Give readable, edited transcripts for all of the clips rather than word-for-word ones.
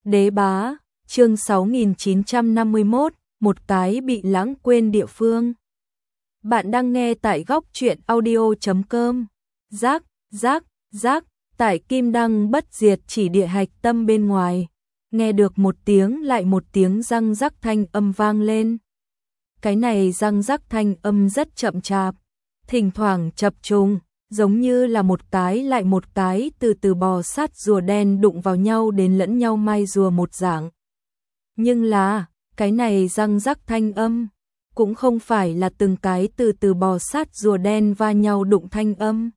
Đế bá, chương 6951, một cái bị lãng quên địa phương. Bạn đang nghe tại góc truyện audio.com. Rác, rác, rác, tại Kim Đăng Bất Diệt chỉ địa hạch tâm bên ngoài. Nghe được một tiếng lại một tiếng răng rắc thanh âm vang lên. Cái này răng rắc thanh âm rất chậm chạp, thỉnh thoảng chập trùng, giống như là một cái lại một cái từ từ bò sát rùa đen đụng vào nhau đến lẫn nhau mai rùa một dạng. Nhưng là, cái này răng rắc thanh âm, cũng không phải là từng cái từ từ bò sát rùa đen va nhau đụng thanh âm,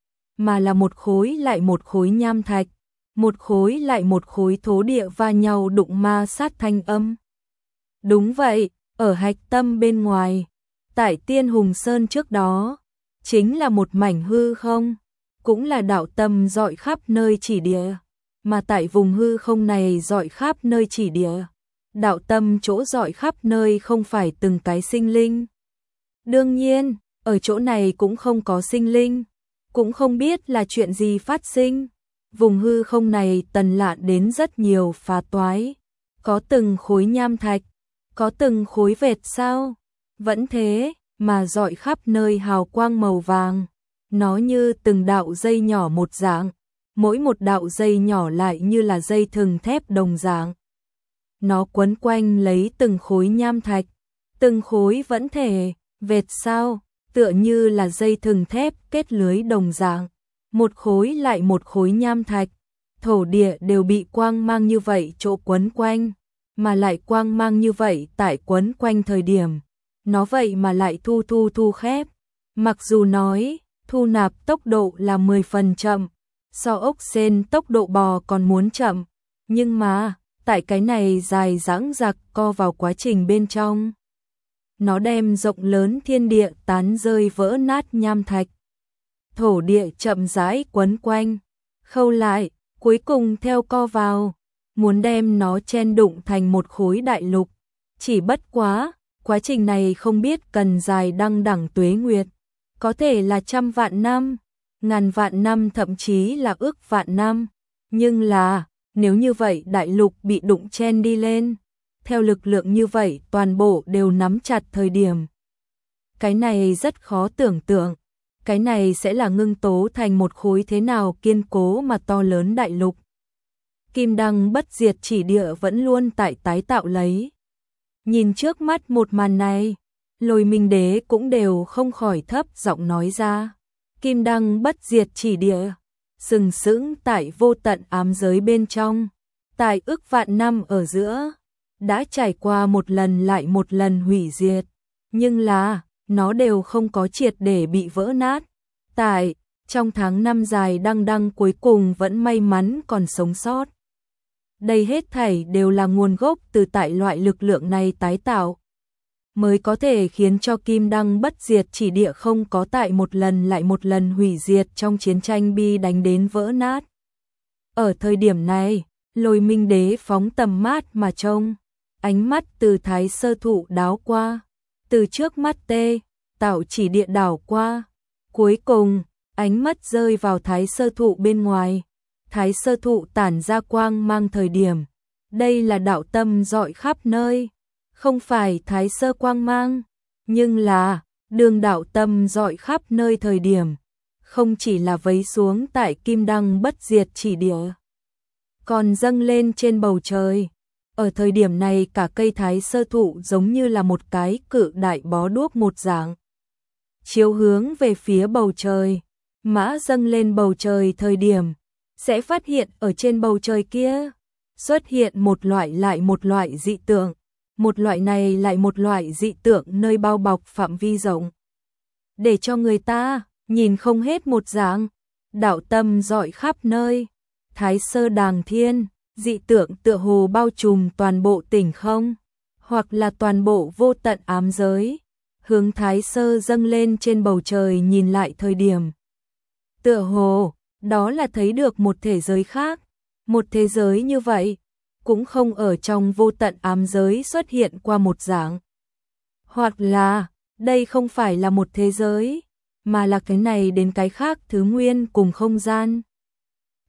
mà là một khối lại một khối nham thạch, một khối lại một khối thổ địa va nhau đụng ma sát thanh âm. Đúng vậy, ở hạch tâm bên ngoài, tại Tiên Hùng Sơn trước đó, chính là một mảnh hư không, cũng là đạo tâm rọi khắp nơi chỉ địa, mà tại vùng hư không này rọi khắp nơi chỉ địa, đạo tâm chỗ rọi khắp nơi không phải từng cái sinh linh. Đương nhiên, ở chỗ này cũng không có sinh linh, cũng không biết là chuyện gì phát sinh. Vùng hư không này tần lạ đến rất nhiều phá toái, có từng khối nham thạch, có từng khối vệt sao, vẫn thế mà rọi khắp nơi hào quang màu vàng, nó như từng đạo dây nhỏ một dạng, mỗi một đạo dây nhỏ lại như là dây thừng thép đồng dạng. Nó quấn quanh lấy từng khối nham thạch, từng khối vẫn thể, vệt sao, tựa như là dây thừng thép kết lưới đồng dạng, một khối lại một khối nham thạch, thổ địa đều bị quang mang như vậy chỗ quấn quanh, mà lại quang mang như vậy tại quấn quanh thời điểm. Nó vậy mà lại thu khép, mặc dù nói, thu nạp tốc độ là 10 phần chậm, so ốc sên tốc độ bò còn muốn chậm, nhưng mà, tại cái này dài dãng dặc co vào quá trình bên trong. Nó đem rộng lớn thiên địa tán rơi vỡ nát nham thạch. Thổ địa chậm rãi quấn quanh, khâu lại, cuối cùng theo co vào, muốn đem nó chen đụng thành một khối đại lục. Chỉ bất quá, quá trình này không biết cần dài đăng đẳng tuế nguyệt, có thể là trăm vạn năm, ngàn vạn năm thậm chí là ước vạn năm. Nhưng là, nếu như vậy đại lục bị đụng chen đi lên, theo lực lượng như vậy toàn bộ đều nắm chặt thời điểm. Cái này rất khó tưởng tượng, cái này sẽ là ngưng tố thành một khối thế nào kiên cố mà to lớn đại lục. Kim Đăng Bất Diệt chỉ địa vẫn luôn tại tái tạo lấy. Nhìn trước mắt một màn này, Lôi Minh Đế cũng đều không khỏi thấp giọng nói ra. Kim Đăng Bất Diệt chỉ địa, sừng sững tại vô tận ám giới bên trong, tại ức vạn năm ở giữa, đã trải qua một lần lại một lần hủy diệt, nhưng là, nó đều không có triệt để bị vỡ nát. Tại, trong tháng năm dài đăng đăng cuối cùng vẫn may mắn còn sống sót. Đây hết thảy đều là nguồn gốc từ tại loại lực lượng này tái tạo, mới có thể khiến cho Kim Đăng Bất Diệt chỉ địa không có tại một lần lại một lần hủy diệt trong chiến tranh bi đánh đến vỡ nát. Ở thời điểm này, Lôi Minh Đế phóng tầm mắt mà trông, ánh mắt từ Thái Sơ Thụ đáo qua, từ trước mắt tạo chỉ địa đảo qua, cuối cùng, ánh mắt rơi vào Thái Sơ Thụ bên ngoài. Thái Sơ Thụ tản ra quang mang thời điểm, đây là đạo tâm rọi khắp nơi, không phải Thái Sơ quang mang, nhưng là đường đạo tâm rọi khắp nơi thời điểm, không chỉ là vấy xuống tại Kim Đăng Bất Diệt chỉ địa, còn dâng lên trên bầu trời. Ở thời điểm này cả cây Thái Sơ Thụ giống như là một cái cự đại bó đuốc một dạng, chiếu hướng về phía bầu trời, mã dâng lên bầu trời thời điểm, sẽ phát hiện ở trên bầu trời kia, xuất hiện một loại lại một loại dị tượng, một loại này lại một loại dị tượng nơi bao bọc phạm vi rộng, để cho người ta nhìn không hết một dạng, đạo tâm rọi khắp nơi, Thái Sơ Đàng Thiên, dị tượng tựa hồ bao trùm toàn bộ tỉnh không, hoặc là toàn bộ vô tận ám giới, hướng Thái Sơ dâng lên trên bầu trời nhìn lại thời điểm. Tựa hồ, đó là thấy được một thế giới khác, một thế giới như vậy, cũng không ở trong vô tận ám giới xuất hiện qua một dạng. Hoặc là, đây không phải là một thế giới, mà là cái này đến cái khác thứ nguyên cùng không gian.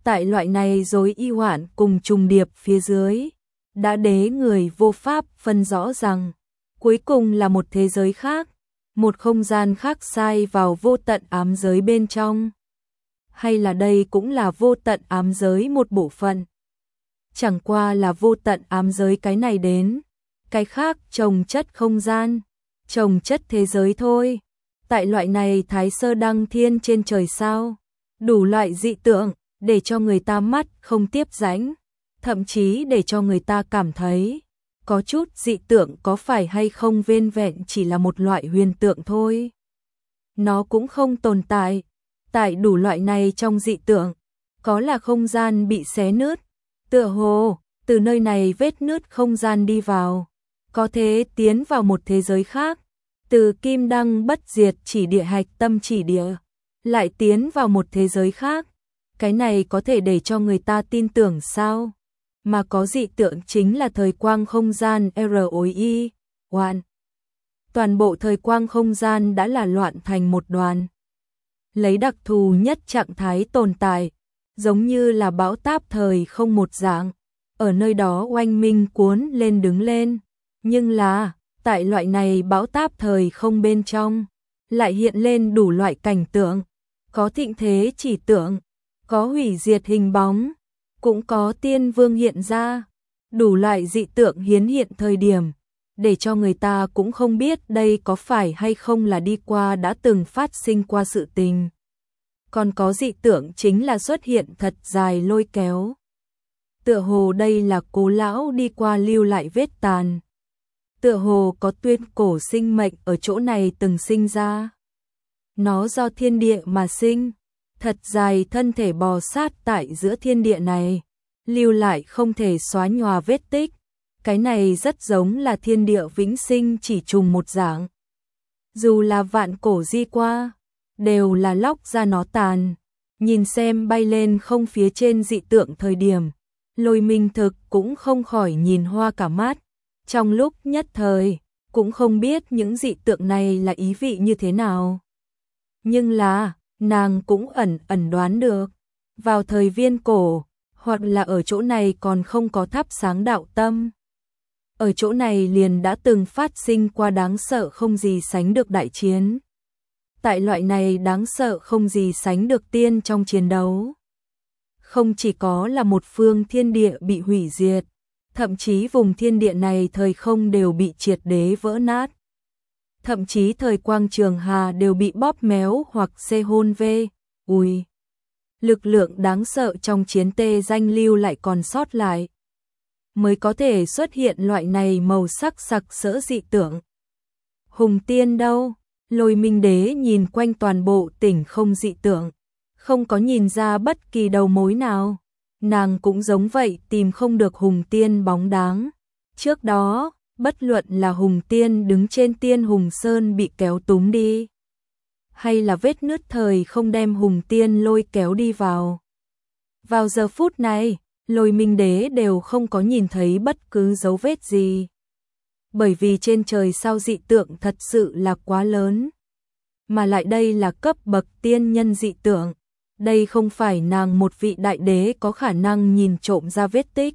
Tại loại này rối y hoạn cùng trùng điệp phía dưới, đã đế người vô pháp phân rõ rằng, cuối cùng là một thế giới khác, một không gian khác sai vào vô tận ám giới bên trong. Hay là đây cũng là vô tận ám giới một bộ phận. Chẳng qua là vô tận ám giới cái này đến, cái khác trồng chất không gian, trồng chất thế giới thôi. Tại loại này thái sơ đăng thiên trên trời sao, đủ loại dị tượng, để cho người ta mắt không tiếp rãnh, thậm chí để cho người ta cảm thấy, có chút dị tượng có phải hay không vên vẹn chỉ là một loại huyền tượng thôi. Nó cũng không tồn tại, tại đủ loại này trong dị tượng, có là không gian bị xé nứt, tựa hồ, từ nơi này vết nứt không gian đi vào, có thể tiến vào một thế giới khác, từ kim đăng bất diệt chỉ địa hạch tâm chỉ địa, lại tiến vào một thế giới khác. Cái này có thể để cho người ta tin tưởng sao? Mà có dị tượng chính là thời quang không gian ROI, hoàn. Toàn bộ thời quang không gian đã là loạn thành một đoàn. Lấy đặc thù nhất trạng thái tồn tại, giống như là bão táp thời không một dạng, ở nơi đó oanh minh cuốn lên đứng lên. Nhưng là, tại loại này bão táp thời không bên trong, lại hiện lên đủ loại cảnh tượng, có thịnh thế chỉ tượng, có hủy diệt hình bóng, cũng có tiên vương hiện ra, đủ loại dị tượng hiến hiện thời điểm, để cho người ta cũng không biết đây có phải hay không là đi qua đã từng phát sinh qua sự tình. Còn có dị tượng chính là xuất hiện thật dài lôi kéo. Tựa hồ đây là cố lão đi qua lưu lại vết tàn. Tựa hồ có tuyên cổ sinh mệnh ở chỗ này từng sinh ra. Nó do thiên địa mà sinh, thật dài thân thể bò sát tại giữa thiên địa này, lưu lại không thể xóa nhòa vết tích. Cái này rất giống là thiên địa vĩnh sinh chỉ trùng một dạng. Dù là vạn cổ di qua, đều là lóc ra nó tàn. Nhìn xem bay lên không phía trên dị tượng thời điểm, Lôi Minh Thực cũng không khỏi nhìn hoa cả mắt. Trong lúc nhất thời, cũng không biết những dị tượng này là ý vị như thế nào. Nhưng là, nàng cũng ẩn đoán được, vào thời viên cổ, hoặc là ở chỗ này còn không có thắp sáng đạo tâm. Ở chỗ này liền đã từng phát sinh qua đáng sợ không gì sánh được đại chiến. Tại loại này đáng sợ không gì sánh được tiên trong chiến đấu. Không chỉ có là một phương thiên địa bị hủy diệt, thậm chí vùng thiên địa này thời không đều bị triệt đế vỡ nát. Thậm chí thời quang trường hà đều bị bóp méo hoặc xê hôn vê, ui. Lực lượng đáng sợ trong chiến tê danh lưu lại còn sót lại. Mới có thể xuất hiện loại này màu sắc sặc sỡ dị tượng. Hùng tiên đâu? Lôi Minh Đế nhìn quanh toàn bộ tỉnh không dị tượng, không có nhìn ra bất kỳ đầu mối nào. Nàng cũng giống vậy tìm không được Hùng tiên bóng dáng. Trước đó, bất luận là Hùng tiên đứng trên Tiên Hùng Sơn bị kéo túm đi, hay là vết nứt thời không đem Hùng tiên lôi kéo đi vào. Vào giờ phút này, Lôi Minh Đế đều không có nhìn thấy bất cứ dấu vết gì. Bởi vì trên trời sao dị tượng thật sự là quá lớn. Mà lại đây là cấp bậc tiên nhân dị tượng. Đây không phải nàng một vị đại đế có khả năng nhìn trộm ra vết tích.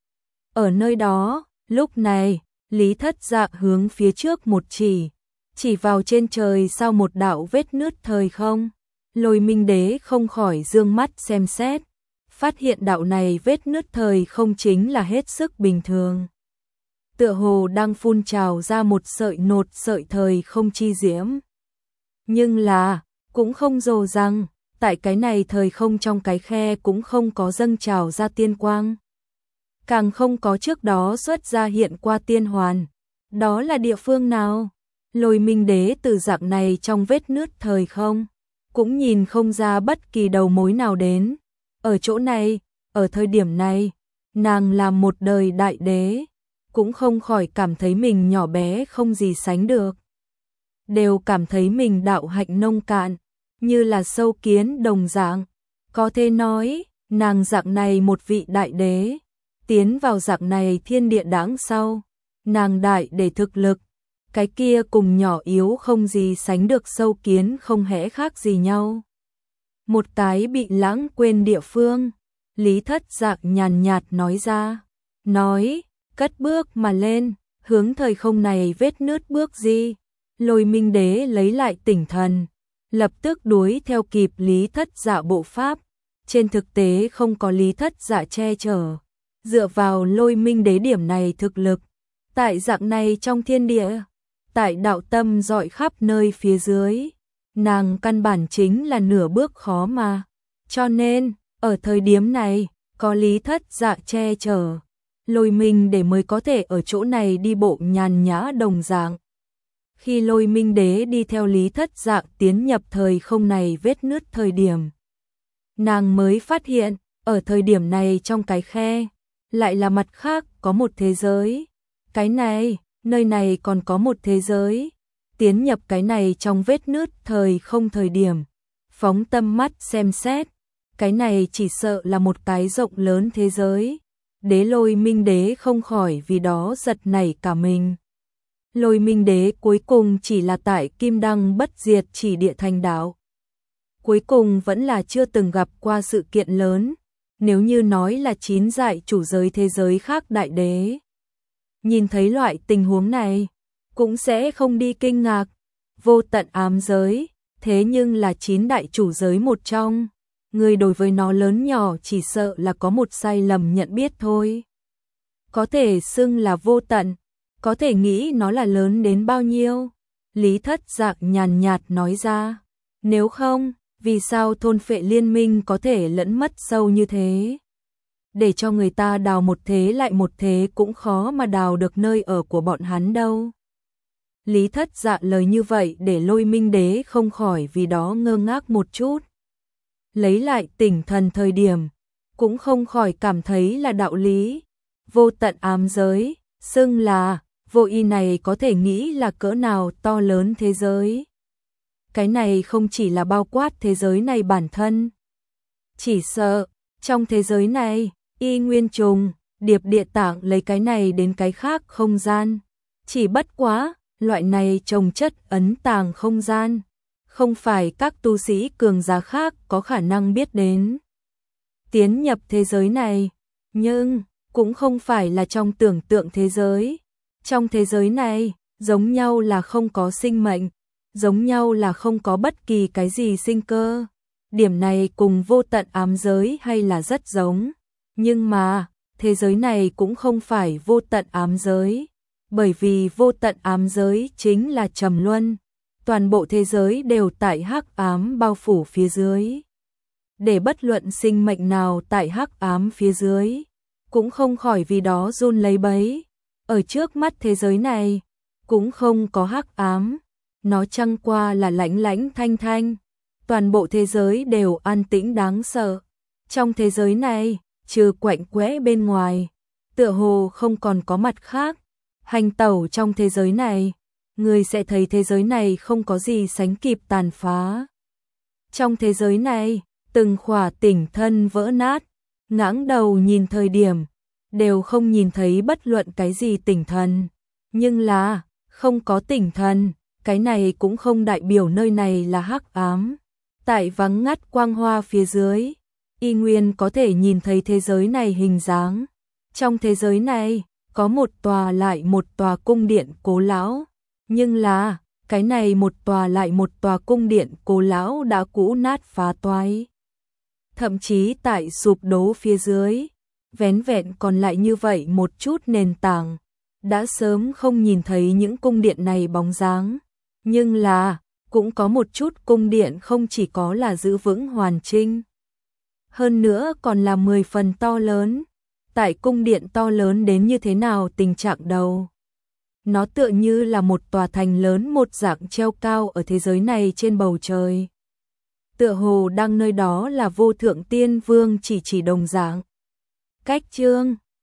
Ở nơi đó, lúc này, Lý Thất Dạ hướng phía trước một chỉ vào trên trời sao một đạo vết nứt thời không. Lôi Minh Đế không khỏi dương mắt xem xét, phát hiện đạo này vết nứt thời không chính là hết sức bình thường. Tựa hồ đang phun trào ra một sợi nột sợi thời không chi diễm. Nhưng là, cũng không rồ rằng, tại cái này thời không trong cái khe cũng không có dâng trào ra tiên quang. Càng không có trước đó xuất ra hiện qua tiên hoàn. Đó là địa phương nào? Lôi Minh Đế từ dạng này trong vết nứt thời không, cũng nhìn không ra bất kỳ đầu mối nào đến. Ở chỗ này, ở thời điểm này, nàng là một đời đại đế, cũng không khỏi cảm thấy mình nhỏ bé không gì sánh được. Đều cảm thấy mình đạo hạnh nông cạn, như là sâu kiến đồng dạng. Có thể nói, nàng dạng này một vị đại đế, tiến vào dạng này thiên địa đáng sau. Nàng đại để thực lực, cái kia cùng nhỏ yếu không gì sánh được sâu kiến không hẽ khác gì nhau. Một cái bị lãng quên địa phương, Lý Thất Dạng nhàn nhạt nói ra, nói, cất bước mà lên, hướng thời không này vết nứt bước đi. Lôi Minh Đế lấy lại tinh thần, lập tức đuổi theo kịp Lý Thất Dạ bộ pháp. Trên thực tế không có Lý Thất Dạ che chở, dựa vào Lôi Minh Đế điểm này thực lực, tại dạng này trong thiên địa, tại đạo tâm rọi khắp nơi phía dưới, nàng căn bản chính là nửa bước khó mà. Cho nên, ở thời điểm này, có Lý Thất Dạ che chở, Lôi Minh Đế mới có thể ở chỗ này đi bộ nhàn nhã đồng dạng. Khi Lôi Minh Đế đi theo Lý Thất Dạ tiến nhập thời không này vết nứt thời điểm, nàng mới phát hiện, ở thời điểm này trong cái khe, lại là mặt khác có một thế giới. Cái này, nơi này còn có một thế giới. Tiến nhập cái này trong vết nứt thời không thời điểm, phóng tâm mắt xem xét, cái này chỉ sợ là một cái rộng lớn thế giới. Lôi Minh Đế không khỏi vì đó giật nảy cả mình. Lôi Minh Đế cuối cùng chỉ là tại Kim Đăng bất diệt chỉ địa thành đạo. Cuối cùng vẫn là chưa từng gặp qua sự kiện lớn, nếu như nói là 9 dại chủ giới thế giới khác đại đế. Nhìn thấy loại tình huống này, cũng sẽ không đi kinh ngạc, vô tận ám giới, thế nhưng là 9 đại chủ giới một trong, người đối với nó lớn nhỏ chỉ sợ là có một sai lầm nhận biết thôi. Có thể xưng là vô tận, có thể nghĩ nó là lớn đến bao nhiêu. Lý Thất Dạng nhàn nhạt nói ra, nếu không, vì sao thôn phệ liên minh có thể lẫn mất sâu như thế? Để cho người ta đào một thế lại một thế cũng khó mà đào được nơi ở của bọn hắn đâu. Lý Thất Dạ lời như vậy để Lôi Minh Đế không khỏi vì đó ngơ ngác một chút. Lấy lại tỉnh thần thời điểm, cũng không khỏi cảm thấy là đạo lý. Vô tận ám giới, xưng là, vô y này có thể nghĩ là cỡ nào to lớn thế giới. Cái này không chỉ là bao quát thế giới này bản thân. Chỉ sợ, trong thế giới này, y nguyên trùng, điệp địa tạng lấy cái này đến cái khác không gian. Chỉ bất quá, loại này trồng chất ấn tàng không gian, không phải các tu sĩ cường giả khác có khả năng biết đến. Tiến nhập thế giới này, nhưng cũng không phải là trong tưởng tượng thế giới. Trong thế giới này, giống nhau là không có sinh mệnh, giống nhau là không có bất kỳ cái gì sinh cơ. Điểm này cùng vô tận ám giới hay là rất giống. Nhưng mà, thế giới này cũng không phải vô tận ám giới. Bởi vì vô tận ám giới chính là trầm luân. Toàn bộ thế giới đều tại hắc ám bao phủ phía dưới. Để bất luận sinh mệnh nào tại hắc ám phía dưới, cũng không khỏi vì đó run lấy bấy. Ở trước mắt thế giới này, cũng không có hắc ám. Nó chẳng qua là lãnh lãnh thanh thanh. Toàn bộ thế giới đều an tĩnh đáng sợ. Trong thế giới này, trừ quạnh quẽ bên ngoài, tựa hồ không còn có mặt khác. Hành tẩu trong thế giới này, người sẽ thấy thế giới này không có gì sánh kịp tàn phá. Trong thế giới này, từng khỏa tỉnh thân vỡ nát, ngãng đầu nhìn thời điểm, đều không nhìn thấy bất luận cái gì tỉnh thần. Nhưng là, không có tỉnh thần, cái này cũng không đại biểu nơi này là hắc ám. Tại vắng ngắt quang hoa phía dưới, y nguyên có thể nhìn thấy thế giới này hình dáng. Trong thế giới này, có một tòa lại một tòa cung điện cố lão. Nhưng là, cái này một tòa lại một tòa cung điện cố lão đã cũ nát phá toái. Thậm chí tại sụp đổ phía dưới, vén vẹn còn lại như vậy một chút nền tảng. Đã sớm không nhìn thấy những cung điện này bóng dáng. Nhưng là, cũng có một chút cung điện không chỉ có là giữ vững hoàn chỉnh. Hơn nữa còn là 10 phần to lớn. Tại cung điện to lớn đến như thế nào tình trạng đầu. Nó tựa như là một tòa thành lớn một dạng treo cao ở thế giới này trên bầu trời. Tựa hồ đang nơi đó là vô thượng tiên vương chỉ đồng dạng. Cách chương